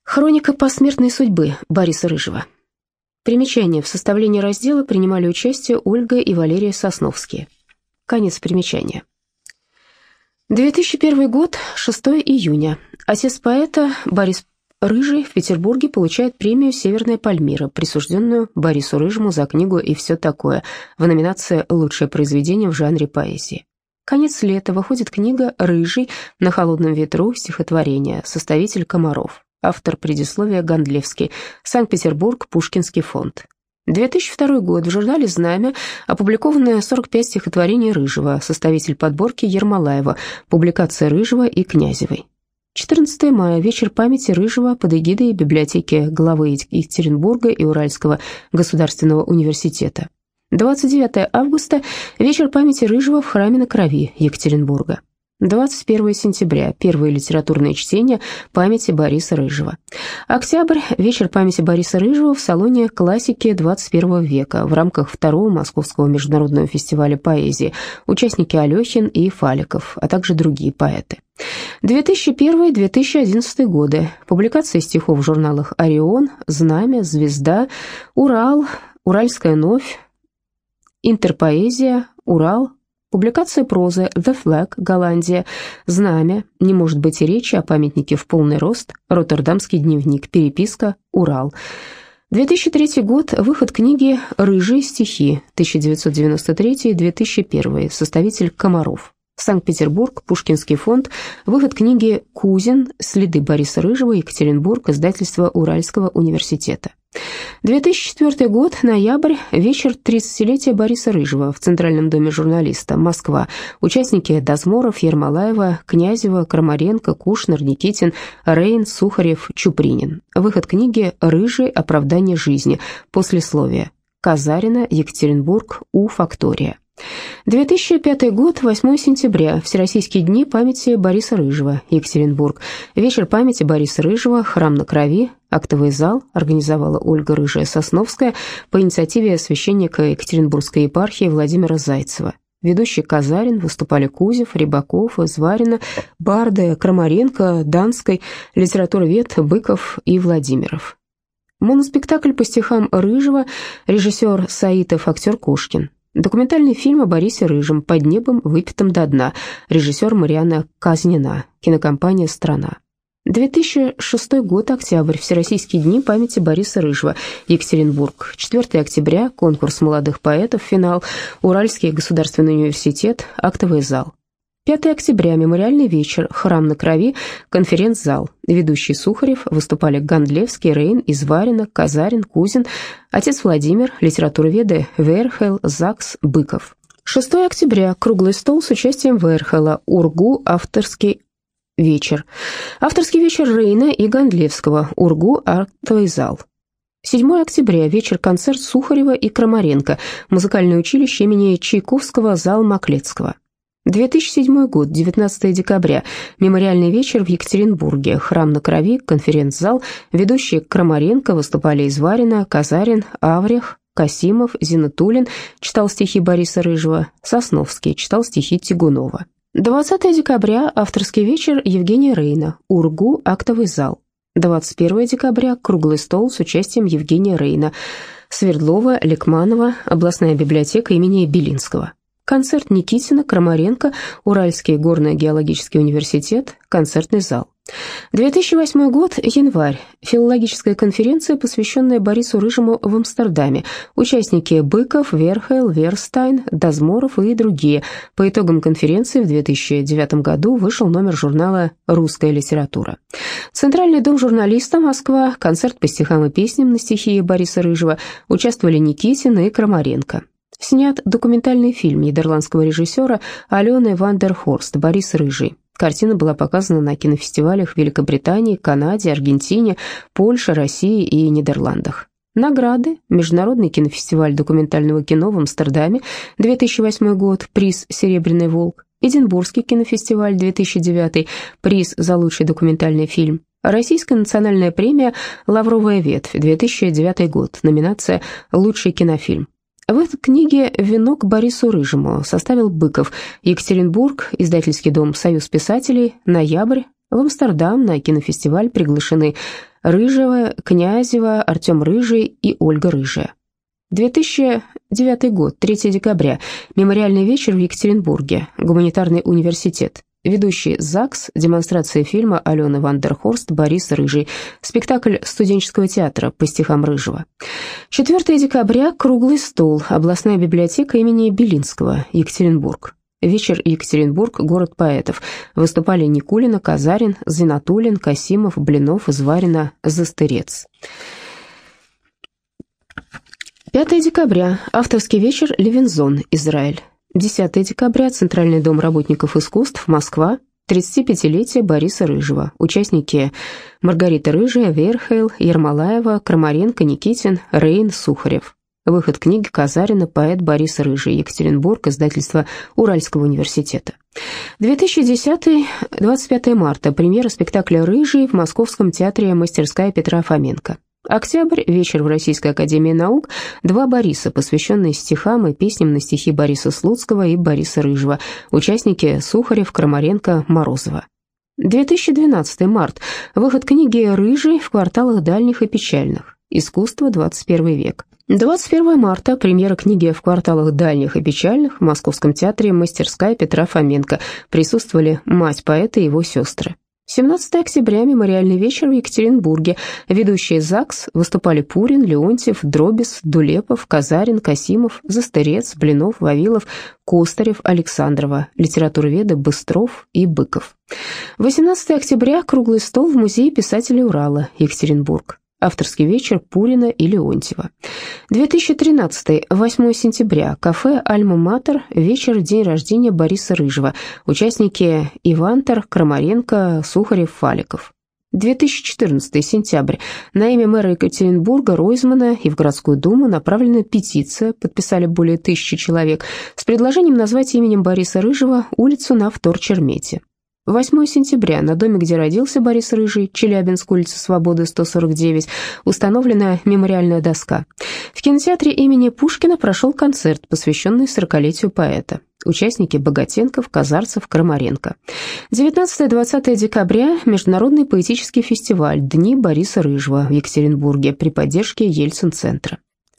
Хроника посмертной судьбы Бориса Рыжего. Примечание. В составлении раздела принимали участие Ольга и Валерия Сосновские. Конец примечания. 2001 год, 6 июня. Отец поэта Борис Рыжий в Петербурге получает премию «Северная Пальмира», присужденную Борису Рыжему за книгу «И все такое» в номинации «Лучшее произведение в жанре поэзии». Конец лета выходит книга «Рыжий. На холодном ветру. Стихотворение». Составитель Комаров. Автор предисловия Гондлевский. Санкт-Петербург. Пушкинский фонд. 2002 год. В журнале «Знамя» опубликовано 45 стихотворений Рыжего. Составитель подборки Ермолаева. Публикация Рыжего и Князевой. 14 мая. Вечер памяти Рыжего под эгидой библиотеки главы Екатеринбурга и Уральского государственного университета. 29 августа. Вечер памяти Рыжего в храме на Крови Екатеринбурга. 21 сентября. Первые литературные чтения памяти Бориса Рыжего. Октябрь. Вечер памяти Бориса Рыжего в салоне классики 21 века в рамках второго Московского международного фестиваля поэзии. Участники Алехин и Фаликов, а также другие поэты. 2001-2011 годы. Публикация стихов в журналах «Орион», «Знамя», «Звезда», «Урал», «Уральская новь», «Интерпоэзия», «Урал». Публикация прозы «The Flag», Голландия, «Знамя», «Не может быть и речи о памятнике в полный рост», Роттердамский дневник, переписка, Урал. 2003 год. Выход книги «Рыжие стихи», 1993-2001, составитель Комаров. Санкт-Петербург, Пушкинский фонд. Выход книги «Кузин. Следы Бориса Рыжего», Екатеринбург, издательство Уральского университета. 2004 год, ноябрь, вечер 30-летия Бориса Рыжего в Центральном доме журналиста, Москва. Участники: Дозморов, Ермолаева, Князева, Крамаренко, Кушнер, Никитин, Рейн, Сухарев, Чупринин. Выход книги «Рыжий. Оправдание жизни», послесловие. Казарина, Екатеринбург, У-фактория. 2005 год, 8 сентября. Всероссийские дни памяти Бориса Рыжего, Екатеринбург. Вечер памяти Бориса Рыжего, храм на Крови, актовый зал, организовала Ольга Рыжая-Сосновская по инициативе священника Екатеринбургской епархии Владимира Зайцева. Ведущий: Казарин, выступали Кузев, Рябаков, Изварина, Барды, Крамаренко, Данской, литературовед Быков и Владимиров. Моноспектакль по стихам Рыжего, режиссер Саитов, актер Кошкин. Документальный фильм о Борисе Рыжем «Под небом, выпитым до дна», режиссер Марианна Казнина, кинокомпания «Страна». 2006 год, октябрь, Всероссийские дни памяти Бориса Рыжего, Екатеринбург. 4 октября, конкурс молодых поэтов, финал, Уральский государственный университет, актовый зал. 5 октября, мемориальный вечер, храм на Крови, конференц-зал. Ведущий: Сухарев, выступали Гондлевский, Рейн, Изварина, Казарин, Кузин, отец Владимир, литературоведы Верхел, Закс, Быков. 6 октября, круглый стол с участием Верхела, Ургу, авторский вечер. Авторский вечер Рейна и Гондлевского, Ургу, актовый зал. 7 октября, вечер-концерт Сухарева и Крамаренко, музыкальное училище имени Чайковского, зал Маклецкого. 2007 год, 19 декабря, мемориальный вечер в Екатеринбурге, храм на Крови, конференц-зал, ведущие: Крамаренко, выступали Изварина, Казарин, Аврях, Касимов, Зинатуллин, читал стихи Бориса Рыжего, Сосновский, читал стихи Тягунова. 20 декабря, авторский вечер Евгения Рейна, Ургу, актовый зал. 21 декабря, круглый стол с участием Евгения Рейна, Свердлова, Лекманова, областная библиотека имени Белинского. Концерт Никитина, Крамаренко, Уральский горно-геологический университет, концертный зал. 2008 год, январь. Филологическая конференция, посвященная Борису Рыжему в Амстердаме. Участники: Быков, Верхел, Верстайн, Дозморов и другие. По итогам конференции в 2009 году вышел номер журнала «Русская литература». Центральный дом журналиста, Москва. Концерт по стихам и песням на стихи Бориса Рыжего. Участвовали Никитин и Крамаренко. Снят документальный фильм нидерландского режиссера Алены ван дер Хорст «Борис Рыжий». Картина была показана на кинофестивалях в Великобритании, Канаде, Аргентине, Польше, России и Нидерландах. Награды: Международный кинофестиваль документального кино в Амстердаме, 2008 год, приз «Серебряный волк», Эдинбургский кинофестиваль, 2009, приз за лучший документальный фильм, Российская национальная премия «Лавровая ветвь», 2009 год, номинация «Лучший кинофильм». В этой книге «Венок Борису Рыжему» составил Быков. Екатеринбург, издательский дом «Союз писателей», ноябрь. В Амстердам на кинофестиваль приглашены Рыжева, Князева, Артем Рыжий и Ольга Рыжая. 2009 год, 3 декабря. Мемориальный вечер в Екатеринбурге. Гуманитарный университет. Ведущий ЗАГС, демонстрация фильма Алены Вандерхорст «Борис Рыжий», спектакль студенческого театра по стихам Рыжего. 4 декабря, круглый стол, областная библиотека имени Белинского, Екатеринбург. Вечер Екатеринбург, город поэтов. Выступали Никулина, Казарин, Зинатуллин, Касимов, Блинов, Изварина, Застырец. 5 декабря, авторский вечер «Левинзон», Израиль. 10 декабря, Центральный дом работников искусств, Москва, 35-летие Бориса Рыжего. Участники: Маргарита Рыжая, Верхейл, Ермолаева, Крамаренко, Никитин, Рейн, Сухарев. Выход книги Казарина «Поэт Борис Рыжий», Екатеринбург, издательство Уральского университета. 2010, 25 марта, премьера спектакля «Рыжий» в Московском театре «Мастерская» Петра Фоменко. Октябрь, вечер в Российской академии наук, 2 Бориса, посвященные стихам и песням на стихи Бориса Слуцкого и Бориса Рыжего. Участники: Сухарев, Крамаренко, Морозова. 2012 март, выход книги «Рыжий» в кварталах дальних и печальных. Искусство, 21 век. 21 марта, премьера книги в кварталах дальних и печальных в Московском театре «Мастерская» Петра Фоменко. Присутствовали мать поэта и его сестры. 17 октября, мемориальный вечер в Екатеринбурге. Ведущие ЗАГС выступали Пурин, Леонтьев, Дробис, Дулепов, Казарин, Касимов, Застырец, Блинов, Вавилов, Костарев, Александрова, литературоведы Быстров и Быков. 18 октября, круглый стол в Музее писателей Урала, Екатеринбург. Авторский вечер Пурина и Леонтьева. 2013, 8 сентября, кафе «Альма-Матер», вечер, день рождения Бориса Рыжего. Участники: Ивантер, Крамаренко, Сухарев, Фаликов. 2014, сентябрь, на имя мэра Екатеринбурга Ройзмана и в городскую думу направлена петиция, подписали более 1000 человек, с предложением назвать именем Бориса Рыжего улицу на Вторчермете. 8 сентября, на доме, где родился Борис Рыжий, Челябинск, улица Свободы, 149, установлена мемориальная доска. В кинотеатре имени Пушкина прошел концерт, посвященный 40-летию поэта. Участники: Богатенков, Казарцев, Крамаренко. 19-20 декабря, международный поэтический фестиваль «Дни Бориса Рыжего» в Екатеринбурге при поддержке Ельцин-центра.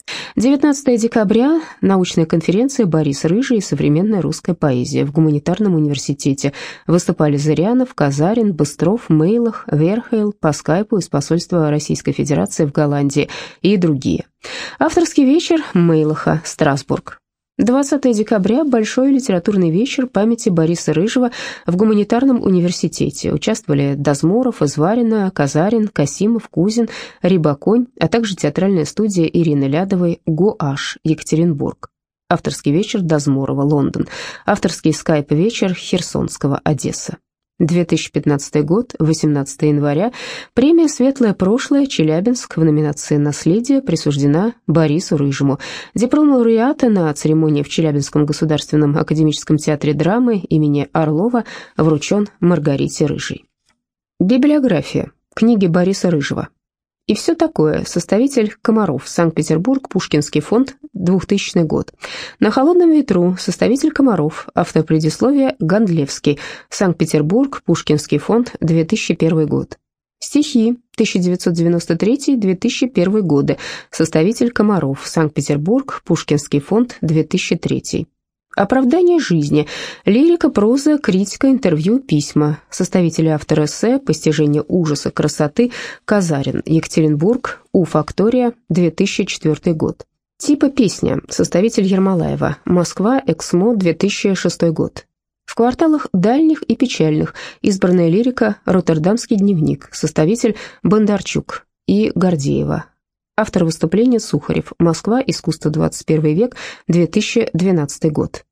19 декабря, научная конференция «Борис Рыжий и современная русская поэзия» в Гуманитарном университете. Выступали Зырянов, Казарин, Быстров, Мейлах, Верхейл, по скайпу из посольства Российской Федерации в Голландии и другие. Авторский вечер Мейлаха, Страсбург. 20 декабря, большой литературный вечер памяти Бориса Рыжего в Гуманитарном университете. Участвовали Дозморов, Изварина, Казарин, Касимов, Кузин, Рибаконь, а также театральная студия Ирины Лядовой «ГОАШ», Екатеринбург. Авторский вечер Дозморова, Лондон. Авторский скайп-вечер Херсонского, Одесса. 2015 год, 18 января, премия «Светлое прошлое», Челябинск, в номинации «Наследие» присуждена Борису Рыжему. Диплом лауреата на церемонии в Челябинском государственном академическом театре драмы имени Орлова вручен Маргарите Рыжей. Библиография. Книги Бориса Рыжего. И все такое. Составитель Комаров. Санкт-Петербург. Пушкинский фонд. 2000 год. На холодном ветру. Составитель Комаров. Автор предисловия Гондлевский. Санкт-Петербург. Пушкинский фонд. 2001 год. Стихи. 1993-2001 годы. Составитель Комаров. Санкт-Петербург. Пушкинский фонд. 2003. Оправдание жизни. Лирика, проза, критика, интервью, письма. Составитель и автор эссе «Постижение ужаса красоты» Казарин. Екатеринбург. У-фактория. 2004 год. Типа песня. Составитель Ермолаева. Москва. Эксмо. 2006 год. В кварталах дальних и печальных. Избранная лирика. Роттердамский дневник. Составитель Бондарчук и Гордеева. Автор выступления Сухарев. Москва. Искусство 21 век. 2012 год.